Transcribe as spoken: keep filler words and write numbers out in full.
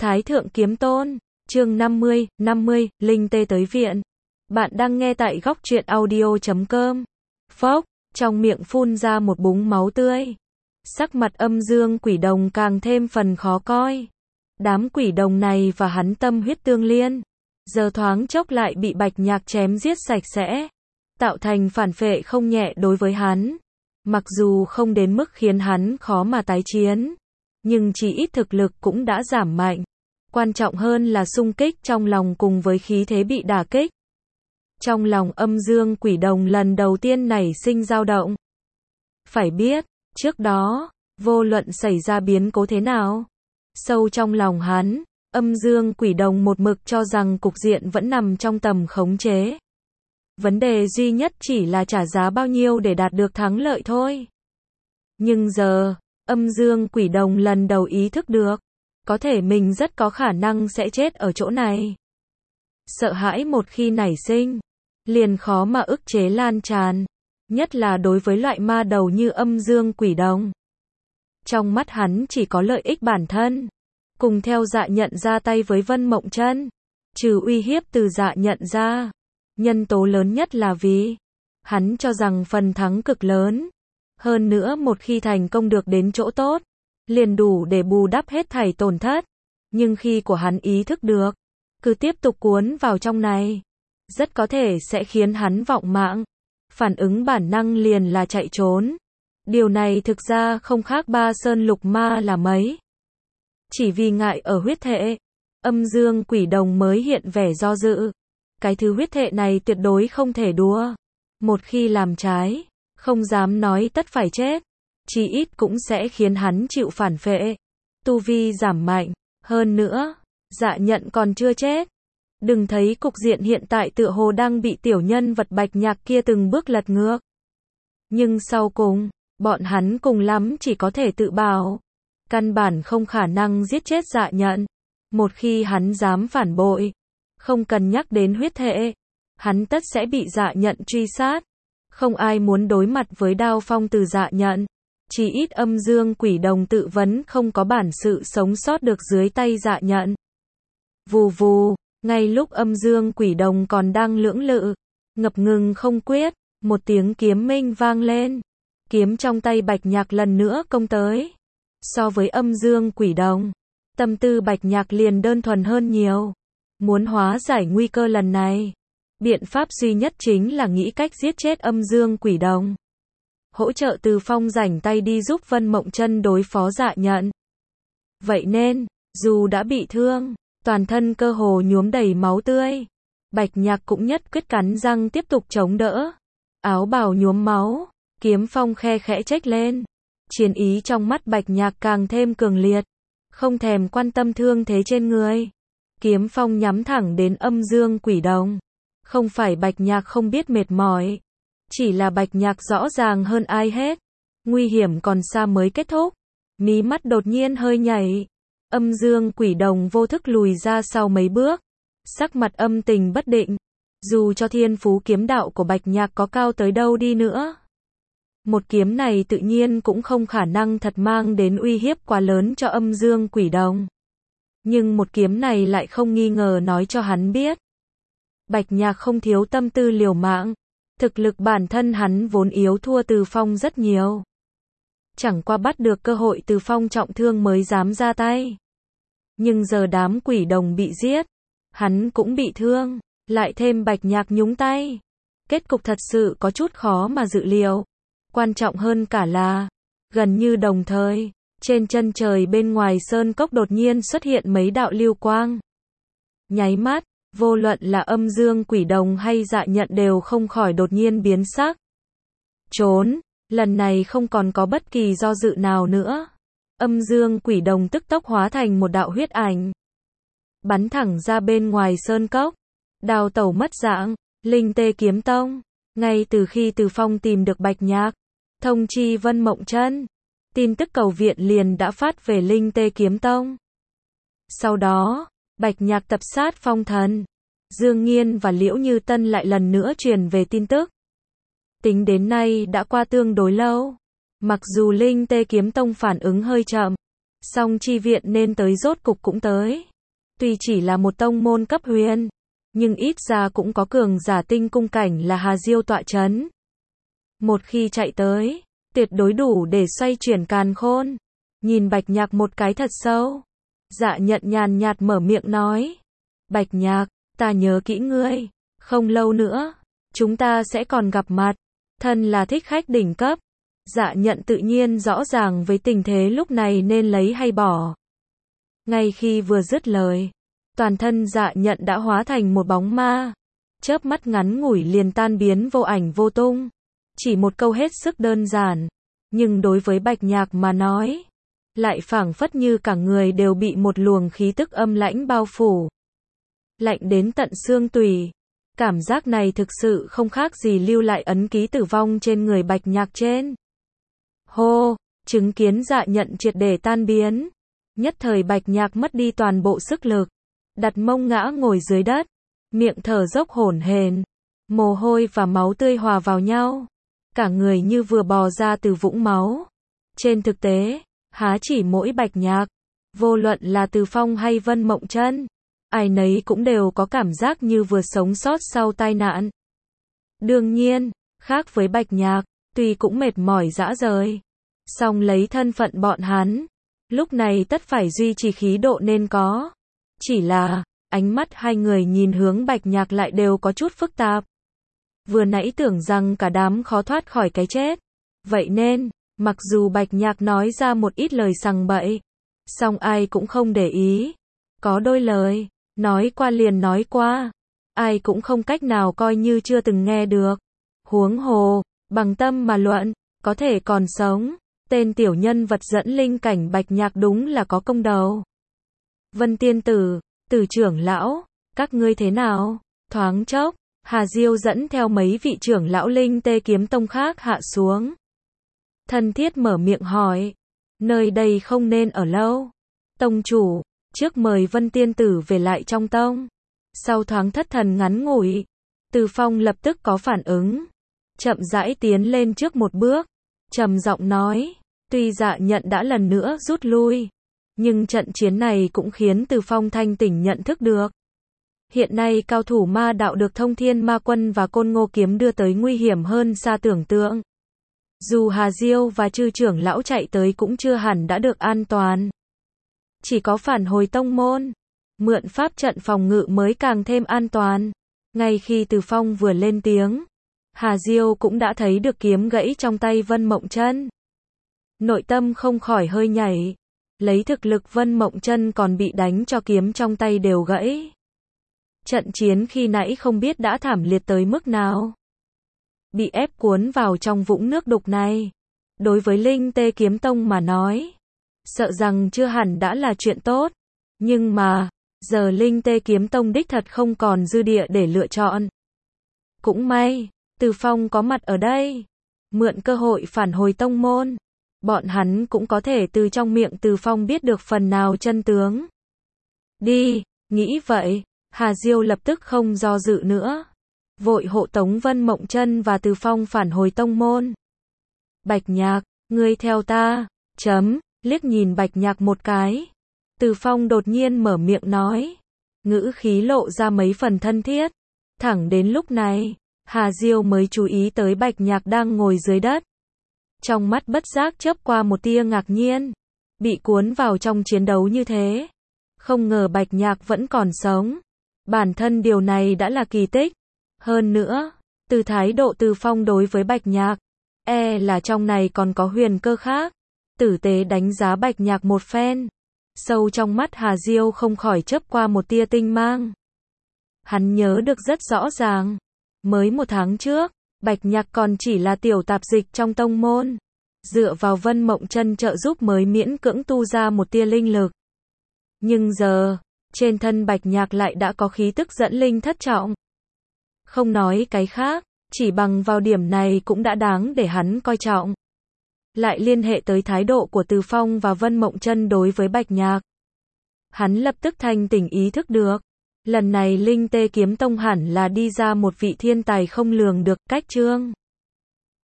Thái Thượng Kiếm Tôn, chương năm mươi, năm mươi, Linh Tê tới viện. Bạn đang nghe tại góc truyện audio chấm com. Phốc, trong miệng phun ra một búng máu tươi. Sắc mặt Âm Dương Quỷ Đồng càng thêm phần khó coi. Đám quỷ đồng này và hắn tâm huyết tương liên, giờ thoáng chốc lại bị Bạch Nhạc chém giết sạch sẽ, tạo thành phản phệ không nhẹ đối với hắn. Mặc dù không đến mức khiến hắn khó mà tái chiến, nhưng chỉ ít thực lực cũng đã giảm mạnh. Quan trọng hơn là xung kích trong lòng cùng với khí thế bị đả kích. Trong lòng Âm Dương Quỷ Đồng lần đầu tiên nảy sinh dao động. Phải biết, trước đó, vô luận xảy ra biến cố thế nào, sâu trong lòng hắn, Âm Dương Quỷ Đồng một mực cho rằng cục diện vẫn nằm trong tầm khống chế. Vấn đề duy nhất chỉ là trả giá bao nhiêu để đạt được thắng lợi thôi. Nhưng giờ, Âm Dương Quỷ Đồng lần đầu ý thức được, có thể mình rất có khả năng sẽ chết ở chỗ này. Sợ hãi một khi nảy sinh, liền khó mà ức chế lan tràn, nhất là đối với loại ma đầu như Âm Dương Quỷ Đồng. Trong mắt hắn chỉ có lợi ích bản thân, cùng theo Dạ Nhận ra tay với Vân Mộng Chân, trừ uy hiếp từ Dạ Nhận ra, nhân tố lớn nhất là vì hắn cho rằng phần thắng cực lớn, hơn nữa một khi thành công được đến chỗ tốt, liền đủ để bù đắp hết thảy tổn thất. Nhưng khi của hắn ý thức được, cứ tiếp tục cuốn vào trong này, rất có thể sẽ khiến hắn vọng mạng. Phản ứng bản năng liền là chạy trốn. Điều này thực ra không khác Ba Sơn Lục Ma là mấy. Chỉ vì ngại ở huyết thệ, Âm Dương Quỷ Đồng mới hiện vẻ do dự. Cái thứ huyết thệ này tuyệt đối không thể đùa. Một khi làm trái, không dám nói tất phải chết, chí ít cũng sẽ khiến hắn chịu phản phệ, tu vi giảm mạnh. Hơn nữa, Dạ Nhận còn chưa chết. Đừng thấy cục diện hiện tại tựa hồ đang bị tiểu nhân vật Bạch Nhạc kia từng bước lật ngược. Nhưng sau cùng, bọn hắn cùng lắm chỉ có thể tự bảo. Căn bản không khả năng giết chết Dạ Nhận. Một khi hắn dám phản bội, không cần nhắc đến huyết thệ, hắn tất sẽ bị Dạ Nhận truy sát. Không ai muốn đối mặt với đao phong từ Dạ Nhận. Chỉ ít Âm Dương Quỷ Đồng tự vấn không có bản sự sống sót được dưới tay Dạ Nhận. Vù vù, ngay lúc Âm Dương Quỷ Đồng còn đang lưỡng lự, ngập ngừng không quyết, một tiếng kiếm minh vang lên. Kiếm trong tay Bạch Nhạc lần nữa công tới. So với Âm Dương Quỷ Đồng, tâm tư Bạch Nhạc liền đơn thuần hơn nhiều. Muốn hóa giải nguy cơ lần này, biện pháp duy nhất chính là nghĩ cách giết chết Âm Dương Quỷ Đồng. Hỗ trợ Từ Phong rảnh tay đi giúp Vân Mộng Chân đối phó Dạ Nhận. Vậy nên, dù đã bị thương, toàn thân cơ hồ nhuốm đầy máu tươi, Bạch Nhạc cũng nhất quyết cắn răng tiếp tục chống đỡ. Áo bào nhuốm máu, kiếm phong khe khẽ chếch lên. Chiến ý trong mắt Bạch Nhạc càng thêm cường liệt, không thèm quan tâm thương thế trên người. Kiếm phong nhắm thẳng đến Âm Dương Quỷ Đồng. Không phải Bạch Nhạc không biết mệt mỏi, chỉ là Bạch Nhạc rõ ràng hơn ai hết. Nguy hiểm còn xa mới kết thúc. Mí mắt đột nhiên hơi nhảy. Âm Dương Quỷ Đồng vô thức lùi ra sau mấy bước. Sắc mặt âm tình bất định. Dù cho thiên phú kiếm đạo của Bạch Nhạc có cao tới đâu đi nữa, một kiếm này tự nhiên cũng không khả năng thật mang đến uy hiếp quá lớn cho Âm Dương Quỷ Đồng. Nhưng một kiếm này lại không nghi ngờ nói cho hắn biết, Bạch Nhạc không thiếu tâm tư liều mạng. Thực lực bản thân hắn vốn yếu thua Từ Phong rất nhiều. Chẳng qua bắt được cơ hội Từ Phong trọng thương mới dám ra tay. Nhưng giờ đám quỷ đồng bị giết, hắn cũng bị thương, lại thêm Bạch Nhạc nhúng tay. Kết cục thật sự có chút khó mà dự liệu. Quan trọng hơn cả là, gần như đồng thời, trên chân trời bên ngoài sơn cốc đột nhiên xuất hiện mấy đạo lưu quang. Nháy mắt, vô luận là Âm Dương Quỷ Đồng hay Dạ Nhận đều không khỏi đột nhiên biến sắc. Trốn, lần này không còn có bất kỳ do dự nào nữa. Âm Dương Quỷ Đồng tức tốc hóa thành một đạo huyết ảnh, bắn thẳng ra bên ngoài sơn cốc, đào tẩu mất dạng. Linh Tê Kiếm Tông. Ngay từ khi Từ Phong tìm được Bạch Nhạc, thông chi Vân Mộng Chân, tin tức cầu viện liền đã phát về Linh Tê Kiếm Tông. Sau đó, Bạch Nhạc tập sát Phong Thần, Dương Nghiên và Liễu Như Tân lại lần nữa truyền về tin tức. Tính đến nay đã qua tương đối lâu. Mặc dù Linh Tê Kiếm Tông phản ứng hơi chậm, song chi viện nên tới rốt cục cũng tới. Tuy chỉ là một tông môn cấp huyền, nhưng ít ra cũng có cường giả tinh cung cảnh là Hà Diêu tọa chấn. Một khi chạy tới, tuyệt đối đủ để xoay chuyển càn khôn. Nhìn Bạch Nhạc một cái thật sâu, Dạ Nhận nhàn nhạt mở miệng nói. Bạch Nhạc, ta nhớ kỹ ngươi, không lâu nữa, chúng ta sẽ còn gặp mặt. Thân là thích khách đỉnh cấp, Dạ Nhận tự nhiên rõ ràng với tình thế lúc này nên lấy hay bỏ. Ngay khi vừa dứt lời, toàn thân Dạ Nhận đã hóa thành một bóng ma, chớp mắt ngắn ngủi liền tan biến vô ảnh vô tung. Chỉ một câu hết sức đơn giản, nhưng đối với Bạch Nhạc mà nói, lại phảng phất như cả người đều bị một luồng khí tức âm lãnh bao phủ. Lạnh đến tận xương tủy. Cảm giác này thực sự không khác gì lưu lại ấn ký tử vong trên người Bạch Nhạc trên. Hô, chứng kiến Dạ Nhận triệt để tan biến. Nhất thời Bạch Nhạc mất đi toàn bộ sức lực. Đặt mông ngã ngồi dưới đất. Miệng thở dốc hổn hển. Mồ hôi và máu tươi hòa vào nhau. Cả người như vừa bò ra từ vũng máu. Trên thực tế, há chỉ mỗi Bạch Nhạc. Vô luận là Từ Phong hay Vân Mộng Chân, ai nấy cũng đều có cảm giác như vừa sống sót sau tai nạn. Đương nhiên, khác với Bạch Nhạc, tuy cũng mệt mỏi rã rời, song lấy thân phận bọn hắn, lúc này tất phải duy trì khí độ nên có. Chỉ là, ánh mắt hai người nhìn hướng Bạch Nhạc lại đều có chút phức tạp. Vừa nãy tưởng rằng cả đám khó thoát khỏi cái chết. Vậy nên, mặc dù Bạch Nhạc nói ra một ít lời sằng bậy, song ai cũng không để ý. Có đôi lời, nói qua liền nói qua, ai cũng không cách nào coi như chưa từng nghe được. Huống hồ, bằng tâm mà luận, có thể còn sống, tên tiểu nhân vật dẫn linh cảnh Bạch Nhạc đúng là có công đầu. Vân Tiên Tử, Từ trưởng lão, các ngươi thế nào? Thoáng chốc, Hà Diêu dẫn theo mấy vị trưởng lão Linh Tê Kiếm Tông khác hạ xuống. Thân thiết mở miệng hỏi, nơi đây không nên ở lâu. Tông chủ, trước mời Vân Tiên Tử về lại trong tông. Sau thoáng thất thần ngắn ngủi, Từ Phong lập tức có phản ứng, chậm rãi tiến lên trước một bước, trầm giọng nói, tuy Dạ Nhận đã lần nữa rút lui, nhưng trận chiến này cũng khiến Từ Phong thanh tỉnh nhận thức được. Hiện nay cao thủ ma đạo được Thông Thiên Ma Quân và Côn Ngô Kiếm đưa tới nguy hiểm hơn xa tưởng tượng. Dù Hà Diêu và Chư trưởng lão chạy tới cũng chưa hẳn đã được an toàn. Chỉ có phản hồi tông môn, mượn pháp trận phòng ngự mới càng thêm an toàn. Ngay khi Từ Phong vừa lên tiếng, Hà Diêu cũng đã thấy được kiếm gãy trong tay Vân Mộng Chân. Nội tâm không khỏi hơi nhảy, lấy thực lực Vân Mộng Chân còn bị đánh cho kiếm trong tay đều gãy. Trận chiến khi nãy không biết đã thảm liệt tới mức nào. Bị ép cuốn vào trong vũng nước đục này, đối với Linh Tê Kiếm Tông mà nói, sợ rằng chưa hẳn đã là chuyện tốt. Nhưng mà, giờ Linh Tê Kiếm Tông đích thật không còn dư địa để lựa chọn. Cũng may, Từ Phong có mặt ở đây, mượn cơ hội phản hồi tông môn, bọn hắn cũng có thể từ trong miệng Từ Phong biết được phần nào chân tướng. Đi, nghĩ vậy, Hà Diêu lập tức không do dự nữa, vội hộ tống Vân Mộng Chân và Từ Phong phản hồi tông môn. Bạch Nhạc, ngươi theo ta, chấm, liếc nhìn Bạch Nhạc một cái. Từ Phong đột nhiên mở miệng nói, ngữ khí lộ ra mấy phần thân thiết. Thẳng đến lúc này, Hà Diêu mới chú ý tới Bạch Nhạc đang ngồi dưới đất. Trong mắt bất giác chớp qua một tia ngạc nhiên, bị cuốn vào trong chiến đấu như thế. Không ngờ Bạch Nhạc vẫn còn sống. Bản thân điều này đã là kỳ tích. Hơn nữa, từ thái độ Từ Phong đối với Bạch Nhạc, e là trong này còn có huyền cơ khác. Tử tế đánh giá Bạch Nhạc một phen, sâu trong mắt Hà Diêu không khỏi chớp qua một tia tinh mang. Hắn nhớ được rất rõ ràng, mới một tháng trước, Bạch Nhạc còn chỉ là tiểu tạp dịch trong tông môn, dựa vào Vân Mộng Chân trợ giúp mới miễn cưỡng tu ra một tia linh lực. Nhưng giờ, trên thân Bạch Nhạc lại đã có khí tức dẫn linh thất trọng. Không nói cái khác, chỉ bằng vào điểm này cũng đã đáng để hắn coi trọng. Lại liên hệ tới thái độ của Từ Phong và Vân Mộng Chân đối với Bạch Nhạc. Hắn lập tức thanh tỉnh ý thức được, lần này Linh Tê Kiếm Tông hẳn là đi ra một vị thiên tài không lường được. Cách Trương